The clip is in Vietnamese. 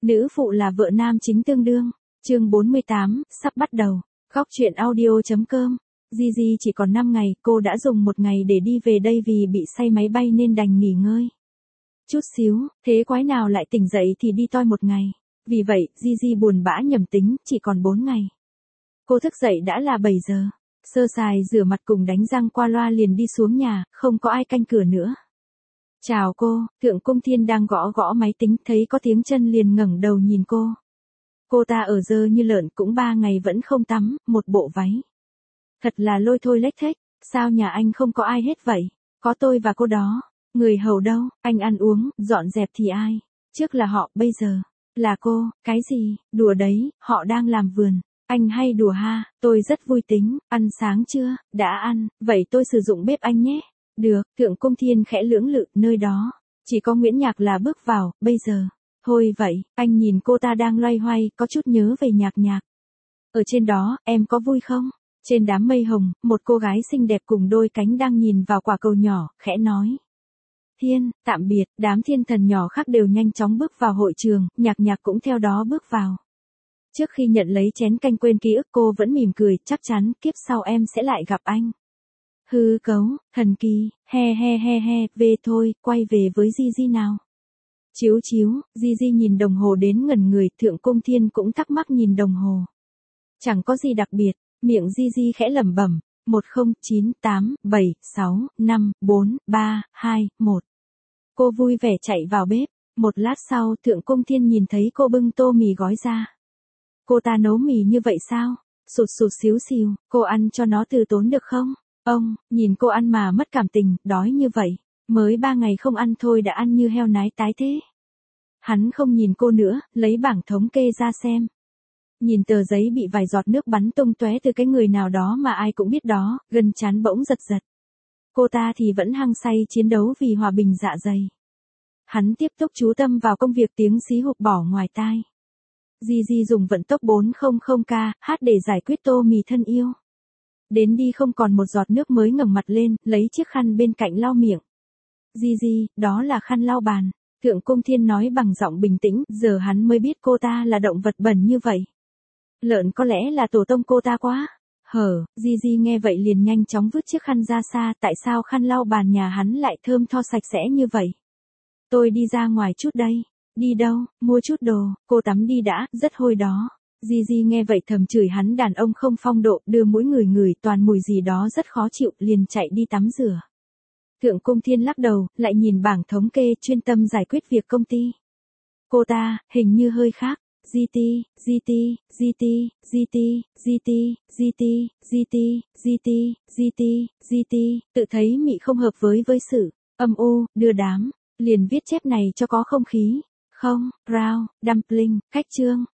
Nữ phụ là vợ nam chính tương đương. Chương 48, sắp bắt đầu. Góc truyện audio.com. Gigi chỉ còn 5 ngày, cô đã dùng 1 ngày để đi về đây vì bị say máy bay nên đành nghỉ ngơi. Chút xíu, thế quái nào lại tỉnh dậy thì đi toi 1 ngày. Vì vậy, Gigi buồn bã nhầm tính, chỉ còn 4 ngày. Cô thức dậy đã là 7 giờ. Sơ sài rửa mặt cùng đánh răng qua loa liền đi xuống nhà, không có ai canh cửa nữa. Chào cô, Thượng Cung Thiên đang gõ gõ máy tính, thấy có tiếng chân liền ngẩng đầu nhìn cô. Cô ta ở dơ như lợn, cũng 3 ngày vẫn không tắm, một bộ váy. Thật là lôi thôi lếch thếch, sao nhà anh không có ai hết vậy? Có tôi và cô đó. Người hầu đâu, anh ăn uống, dọn dẹp thì ai? Trước là họ, bây giờ là cô. Cái gì? Đùa đấy, họ đang làm vườn. Anh hay đùa ha, tôi rất vui tính. Ăn sáng chưa? Đã ăn, vậy tôi sử dụng bếp anh nhé. Được, Thượng Cung Thiên khẽ lưỡng lự, nơi đó chỉ có Nguyễn Nhạc là bước vào, bây giờ. Thôi vậy, anh nhìn cô ta đang loay hoay, có chút nhớ về Nhạc Nhạc. Ở trên đó, em có vui không? Trên đám mây hồng, một cô gái xinh đẹp cùng đôi cánh đang nhìn vào quả cầu nhỏ, khẽ nói. Thiên, tạm biệt, đám thiên thần nhỏ khác đều nhanh chóng bước vào hội trường, Nhạc Nhạc cũng theo đó bước vào. Trước khi nhận lấy chén canh quên ký ức cô vẫn mỉm cười, chắc chắn, kiếp sau em sẽ lại gặp anh. Hư cấu, thần kỳ, he, về thôi, quay về với Gigi nào. Chiếu, Gigi nhìn đồng hồ đến ngẩn người, Thượng Cung Thiên cũng thắc mắc nhìn đồng hồ. Chẳng có gì đặc biệt, miệng Gigi khẽ lẩm bẩm, 1098754321. Cô vui vẻ chạy vào bếp, một lát sau Thượng Cung Thiên nhìn thấy cô bưng tô mì gói ra. Cô ta nấu mì như vậy sao? Sụt xíu xiu, cô ăn cho nó từ tốn được không? Ông, nhìn cô ăn mà mất cảm tình, đói như vậy. Mới 3 ngày không ăn thôi đã ăn như heo nái tái thế. Hắn không nhìn cô nữa, lấy bảng thống kê ra xem. Nhìn tờ giấy bị vài giọt nước bắn tung tóe từ cái người nào đó mà ai cũng biết đó, gần trán bỗng giật. Cô ta thì vẫn hăng say chiến đấu vì hòa bình dạ dày. Hắn tiếp tục chú tâm vào công việc, tiếng xí hụp bỏ ngoài tai. Gigi dùng vận tốc 400kh để giải quyết tô mì thân yêu. Đến đi không còn một giọt nước mới ngẩng mặt lên, lấy chiếc khăn bên cạnh lau miệng. Gigi, đó là khăn lau bàn. Thượng Cung Thiên nói bằng giọng bình tĩnh, giờ hắn mới biết cô ta là động vật bẩn như vậy. Lợn có lẽ là tổ tông cô ta quá. Gigi nghe vậy liền nhanh chóng vứt chiếc khăn ra xa, tại sao khăn lau bàn nhà hắn lại thơm tho sạch sẽ như vậy? Tôi đi ra ngoài chút đây. Đi đâu? Mua chút đồ, cô tắm đi đã, rất hôi đó. Gigi nghe vậy thầm chửi hắn đàn ông không phong độ, đưa mũi ngửi toàn mùi gì đó rất khó chịu, liền chạy đi tắm rửa. Thượng Cung Thiên lắc đầu, lại nhìn bảng thống kê, chuyên tâm giải quyết việc công ty. Cô ta, hình như hơi khác. GT, tự thấy mị không hợp với sự âm u, đưa đám, liền viết chép này cho có không khí. Không, Brown, Dumpling, cách chương.